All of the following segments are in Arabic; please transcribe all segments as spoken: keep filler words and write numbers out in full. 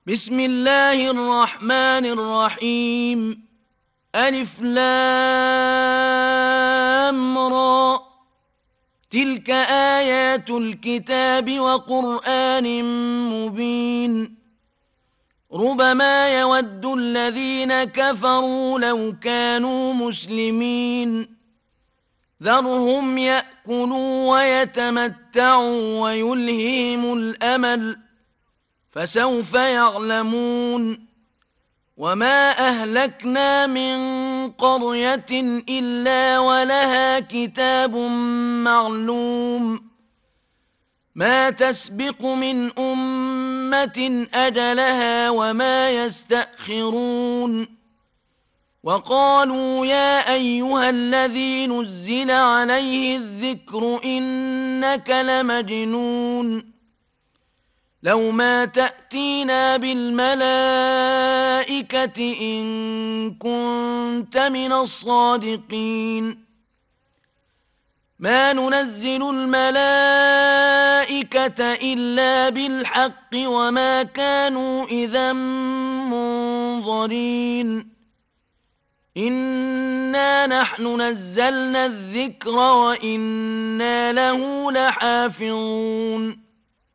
بسم الله الرحمن الرحيم. ألف لام را. تلك آيات الكتاب وقرآن مبين. ربما يود الذين كفروا لو كانوا مسلمين. ذرهم يأكلوا ويتمتعوا ويلههم الأمل، فسوف يعلمون. وما أهلكنا من قرية إلا ولها كتاب معلوم. ما تسبق من أمة أجلها وما يستأخرون. وقالوا يا أيها الذي نزل عليه الذكر إنك لمجنون. لو ما تأتينا بالملائكة إن كنت من الصادقين. ما ننزل الملائكة إلا بالحق وما كانوا إذا منظرين. إنا نحن نزلنا الذكر وإنا له لحافظون.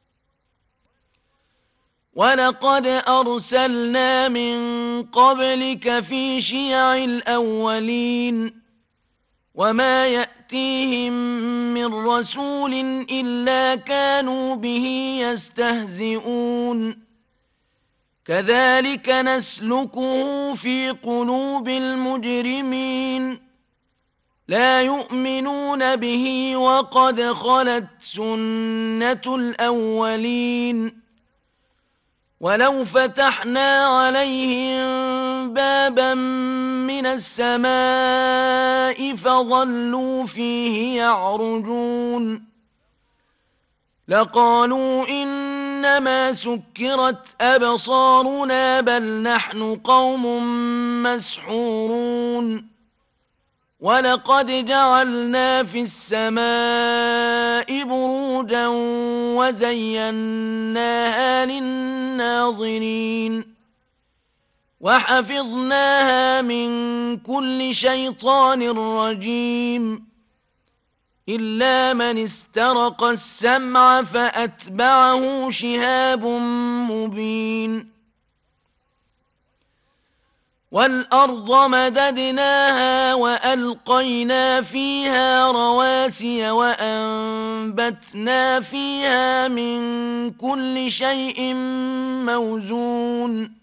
ولقد أرسلنا من قبلك في شيع الأولين. وما يأتيهم من رسول إلا كانوا به يستهزئون. كذلك نسلكه في قلوب المجرمين. لا يؤمنون به وقد خلت سنة الأولين. ولو فتحنا عليهم بابا من السماء فظلوا فيه يعرجون لقالوا إنما سكرت أبصارنا بل نحن قوم مسحورون. ولقد جعلنا في السماء بروجا وزيناها للناظرين. وحفظناها من كل شيطان رجيم إلا من استرق السمع فأتبعه شهاب مبين. والأرض مددناها وألقينا فيها رواسي وأنبتنا فيها من كل شيء موزون.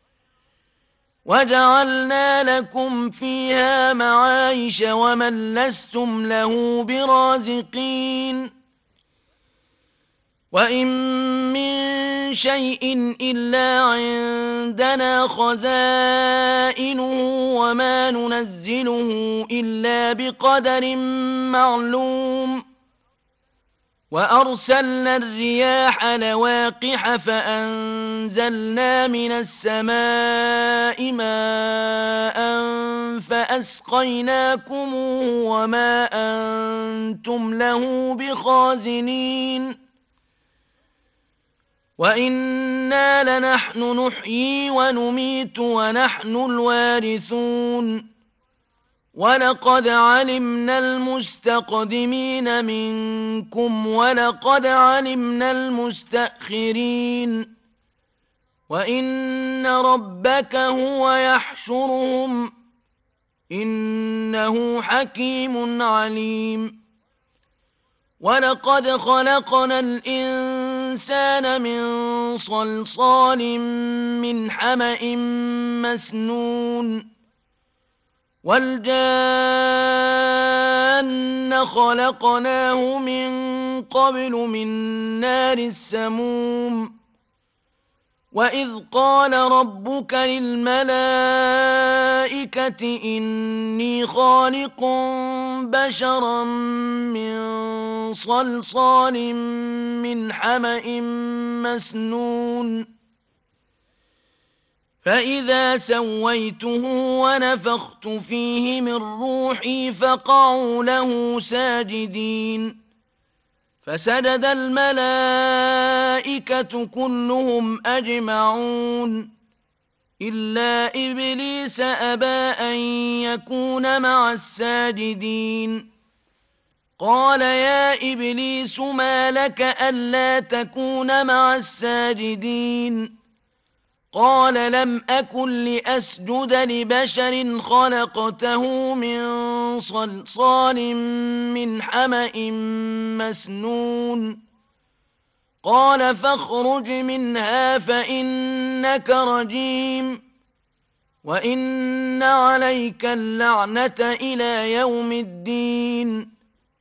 وجعلنا لكم فيها معايش ومن لستم له برازقين. وإن من شيء إلا عندنا خزائنه وما ننزله إلا بقدر معلوم. وأرسلنا الرياح لواقح فأنزلنا من السماء ماء فأسقيناكموه وما أنتم له بخازنين. وإنا لنحن نحيي ونميت ونحن الوارثون. ولقد علمنا المستقدمين منكم ولقد علمنا المستأخرين. وإن ربك هو يحشرهم إنه حكيم عليم. ولقد خلقنا الإنسان من صلصال من حمأ مسنون. والجان خلقناه من قبل من نار السموم. وإذ قال ربك للملائكة إني خالق بشرا من صلصال من حمأ مسنون. فإذا سويته ونفخت فيه من روحي فقعوا له ساجدين. فسجد الملائكة كلهم أجمعون إلا إبليس أبى أن يكون مع الساجدين. قال يا إبليس ما لك ألا تكون مع الساجدين؟ قال لم أكن لأسجد لبشر خلقته من صلصال من حمأ مسنون. قال فاخرج منها فإنك رجيم وإن عليك اللعنة إلى يوم الدين.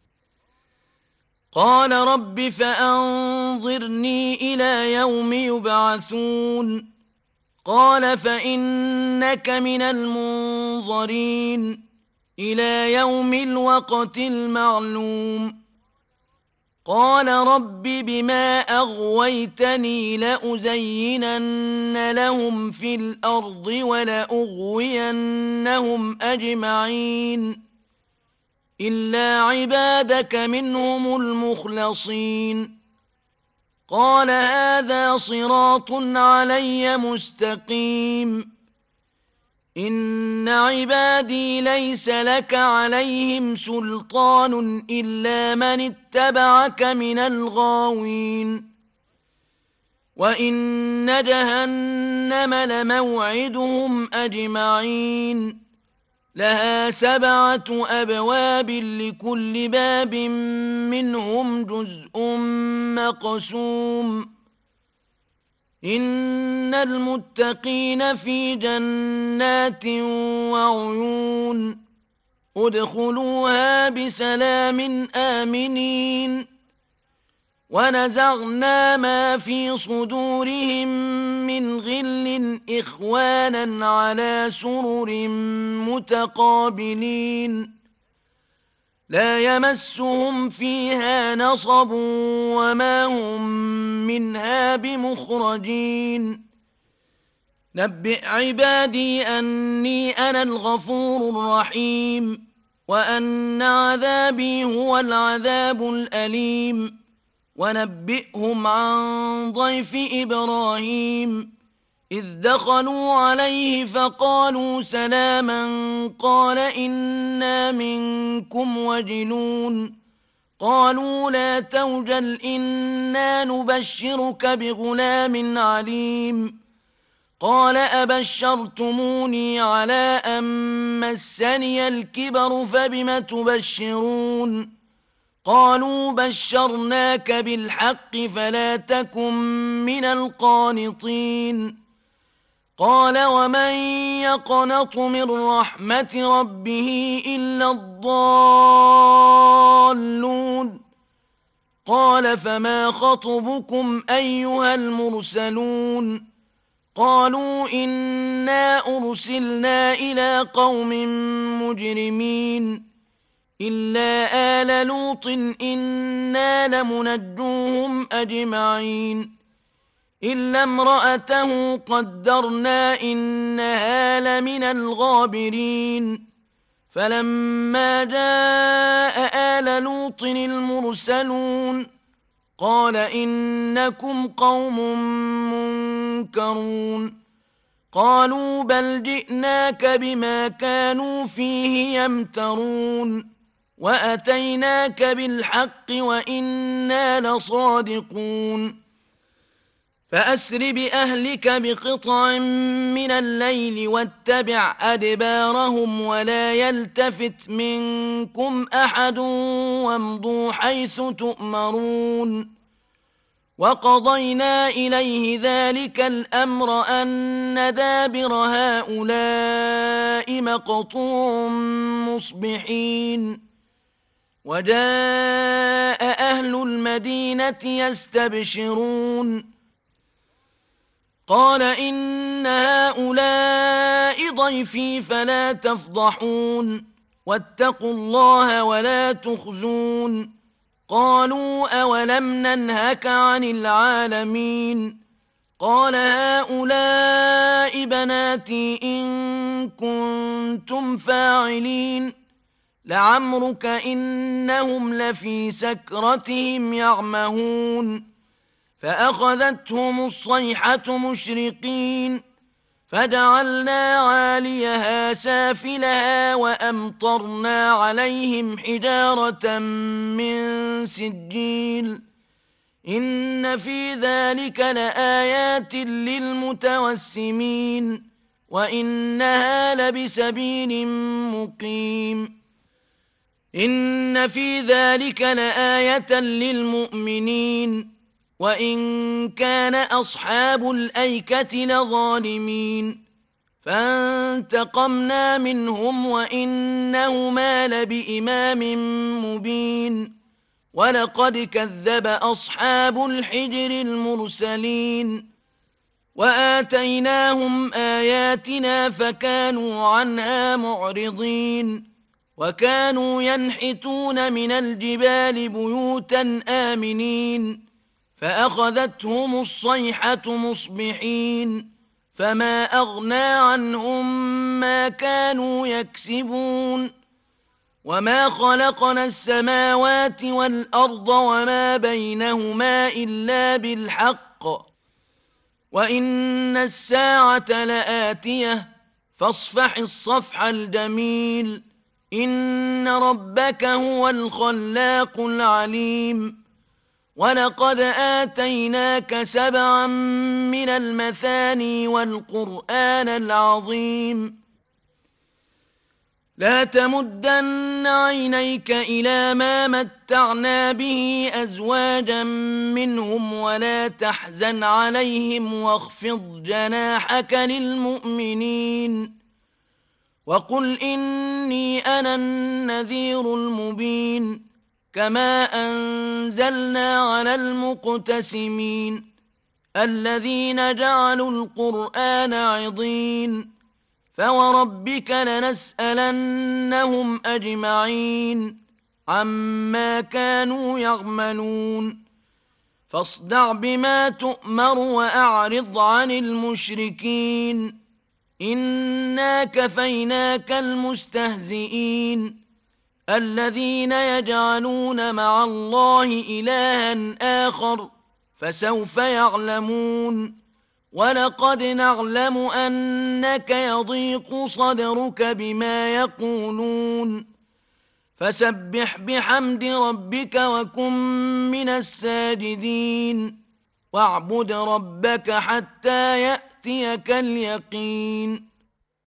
قال رب فأنظرني إلى يوم يبعثون. قال فإنك من المنظرين إلى يوم الوقت المعلوم. قال رب بما أغويتني لأزينن لهم في الأرض ولأغوينهم أجمعين إلا عبادك منهم المخلصين. قال هذا صراط علي مستقيم. إن عبادي ليس لك عليهم سلطان إلا من اتبعك من الغاوين. وإن جهنم لموعدهم أجمعين لها سبعة أبواب لكل باب منهم جزء مقسوم. إن المتقين في جنات وعيون ادخلوها بسلام آمنين. ونزعنا ما في صدورهم من غل إخوانا على سرر متقابلين لا يمسهم فيها نصب وما هم منها بمخرجين. نبئ عبادي أني أنا الغفور الرحيم وأن عذابي هو العذاب الأليم. ونبئهم عن ضيف إبراهيم إذ دخلوا عليه فقالوا سلاما قال إنا منكم وجلون. قالوا لا توجل إنا نبشرك بغلام عليم. قال أبشرتموني على أن مسني الكبر فبم تبشرون؟ قالوا بشرناك بالحق فلا تكن من القانطين. قال ومن يقنط من رحمة ربه إلا الضالون. قال فما خطبكم أيها المرسلون؟ قالوا إنا أرسلنا إلى قوم مجرمين إلا آل لوط إنا لمنجوهم أجمعين إلا امرأته قدرنا إنها لمن الغابرين. فلما جاء آل لوط المرسلون قال إنكم قوم منكرون. قالوا بل جئناك بما كانوا فيه يمترون وأتيناك بالحق وإنا لصادقون. فأسر بأهلك بقطع من الليل واتبع أدبارهم ولا يلتفت منكم أحد وامضوا حيث تؤمرون. وقضينا إليه ذلك الأمر أن دابر هؤلاء مقطوع مصبحين. وجاء أهل المدينة يستبشرون قال إن هؤلاء ضيفي فلا تفضحون واتقوا الله ولا تخزون. قالوا أولم ننهك عن العالمين؟ قال هؤلاء بناتي إن كنتم فاعلين. لعمرك إنهم لفي سكرتهم يعمهون فأخذتهم الصيحة مشرقين فجعلنا عاليها سافلها وأمطرنا عليهم حجارة من سجيل إن في ذلك لآيات للمتوسمين وإنها لبسبيل مقيم إن في ذلك لآية للمؤمنين وإن كان أصحاب الأيكة لظالمين فانتقمنا منهم وإنهما لبإمام مبين ولقد كذب أصحاب الحجر المرسلين وآتيناهم آياتنا فكانوا عنها معرضين وكانوا ينحتون من الجبال بيوتا آمنين فأخذتهم الصيحة مصبحين فما أغنى عنهم ما كانوا يكسبون وما خلقنا السماوات والأرض وما بينهما إلا بالحق وإن الساعة لآتية فاصفح الصفح الجميل إن ربك هو الخلاق العليم ولقد آتيناك سبعا من المثاني والقرآن العظيم لا تمدن عينيك إلى ما متعنا به أزواجا منهم ولا تحزن عليهم واخفض جناحك للمؤمنين وقل إني أنا النذير المبين كما أنزلنا على المقتسمين الذين جعلوا القرآن عضين فوربك لنسألنهم أجمعين عما كانوا يعملون فاصدع بما تؤمر وأعرض عن المشركين إنا كفيناك المستهزئين الذين يجعلون مع الله إلها آخر فسوف يعلمون ولقد نعلم أنك يضيق صدرك بما يقولون فسبح بحمد ربك وكن من الساجدين واعبد ربك حتى يأتيك اليقين